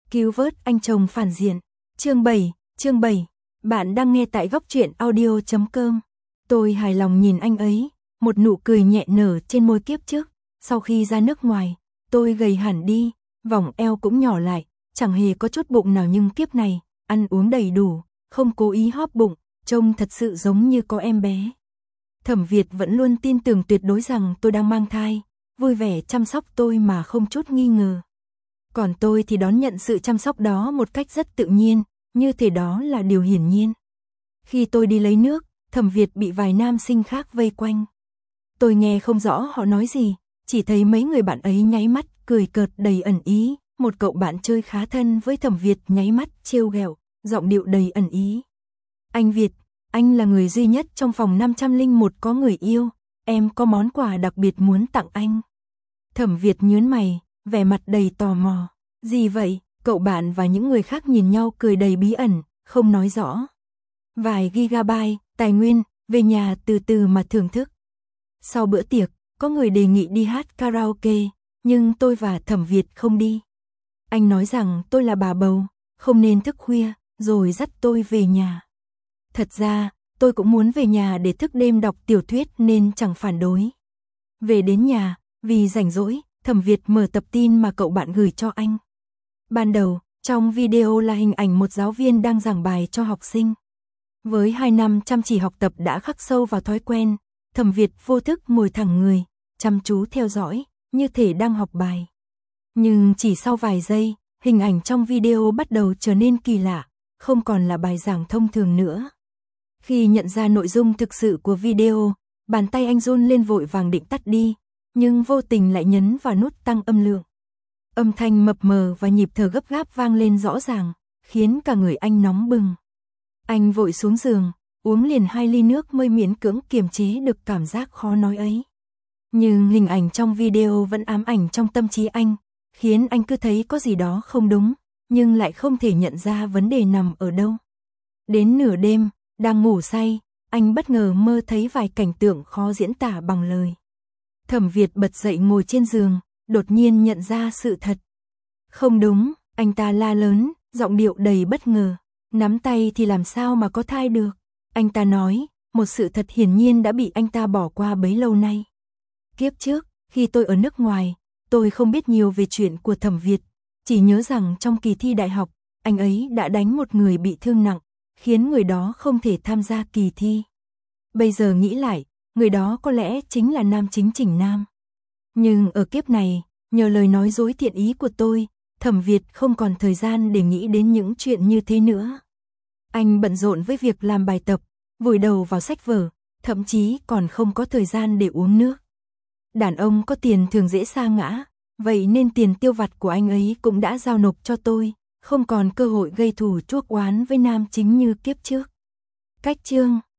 Cứu vớt anh chồng phản diện. Chương 7. Bạn đang nghe tại góc truyện audio.com. Tôi hài lòng nhìn anh ấy, một nụ cười nhẹ nở trên môi. Kiếp trước, sau khi ra nước ngoài, tôi gầy hẳn đi, vòng eo cũng nhỏ lại, chẳng hề có chút bụng nào, nhưng kiếp này, ăn uống đầy đủ, không cố ý hóp bụng, trông thật sự giống như có em bé. Thẩm Việt vẫn luôn tin tưởng tuyệt đối rằng tôi đang mang thai, vui vẻ chăm sóc tôi mà không chút nghi ngờ. Còn tôi thì đón nhận sự chăm sóc đó một cách rất tự nhiên, như thể đó là điều hiển nhiên. Khi tôi đi lấy nước, Thẩm Việt bị vài nam sinh khác vây quanh. Tôi nghe không rõ họ nói gì, chỉ thấy mấy người bạn ấy nháy mắt, cười cợt đầy ẩn ý. Một cậu bạn chơi khá thân với Thẩm Việt nháy mắt, trêu ghẹo, giọng điệu đầy ẩn ý. Anh Việt, anh là người duy nhất trong phòng 501 có người yêu, em có món quà đặc biệt muốn tặng anh. Thẩm Việt nhướng mày, vẻ mặt đầy tò mò. Gì vậy? Cậu bạn và những người khác nhìn nhau cười đầy bí ẩn, không nói rõ. Vài gigabyte, tài nguyên, về nhà từ từ mà thưởng thức. Sau bữa tiệc, có người đề nghị đi hát karaoke, nhưng tôi và Thẩm Việt không đi. Anh nói rằng tôi là bà bầu, không nên thức khuya, rồi dắt tôi về nhà. Thật ra, tôi cũng muốn về nhà để thức đêm đọc tiểu thuyết nên chẳng phản đối. Về đến nhà, vì rảnh rỗi, Thẩm Việt mở tập tin mà cậu bạn gửi cho anh. Ban đầu, trong video là hình ảnh một giáo viên đang giảng bài cho học sinh. Với 2 năm chăm chỉ học tập đã khắc sâu vào thói quen, Thẩm Việt vô thức ngồi thẳng người, chăm chú theo dõi, như thể đang học bài. Nhưng chỉ sau vài giây, hình ảnh trong video bắt đầu trở nên kỳ lạ, không còn là bài giảng thông thường nữa. Khi nhận ra nội dung thực sự của video, bàn tay anh run lên vội vàng định tắt đi, nhưng vô tình lại nhấn vào nút tăng âm lượng. Âm thanh mập mờ và nhịp thở gấp gáp vang lên rõ ràng, khiến cả người anh nóng bừng. Anh vội xuống giường, uống liền 2 ly nước mới miễn cưỡng kiềm chế được cảm giác khó nói ấy. Nhưng hình ảnh trong video vẫn ám ảnh trong tâm trí anh, khiến anh cứ thấy có gì đó không đúng, nhưng lại không thể nhận ra vấn đề nằm ở đâu. Đến nửa đêm, đang ngủ say, anh bất ngờ mơ thấy vài cảnh tượng khó diễn tả bằng lời. Thẩm Việt bật dậy ngồi trên giường, đột nhiên nhận ra sự thật. Không đúng, anh ta la lớn, giọng điệu đầy bất ngờ. Nắm tay thì làm sao mà có thai được? Anh ta nói, một sự thật hiển nhiên đã bị anh ta bỏ qua bấy lâu nay. Kiếp trước, khi tôi ở nước ngoài, tôi không biết nhiều về chuyện của Thẩm Việt, chỉ nhớ rằng trong kỳ thi đại học, anh ấy đã đánh một người bị thương nặng, khiến người đó không thể tham gia kỳ thi. Bây giờ nghĩ lại, người đó có lẽ chính là nam chính Trình Nam. Nhưng ở kiếp này, nhờ lời nói dối thiện ý của tôi, Thẩm Việt không còn thời gian để nghĩ đến những chuyện như thế nữa. Anh bận rộn với việc làm bài tập, vùi đầu vào sách vở, thậm chí còn không có thời gian để uống nước. Đàn ông có tiền thường dễ sa ngã, vậy nên tiền tiêu vặt của anh ấy cũng đã giao nộp cho tôi, không còn cơ hội gây thù chuốc oán với nam chính như kiếp trước. Cách chương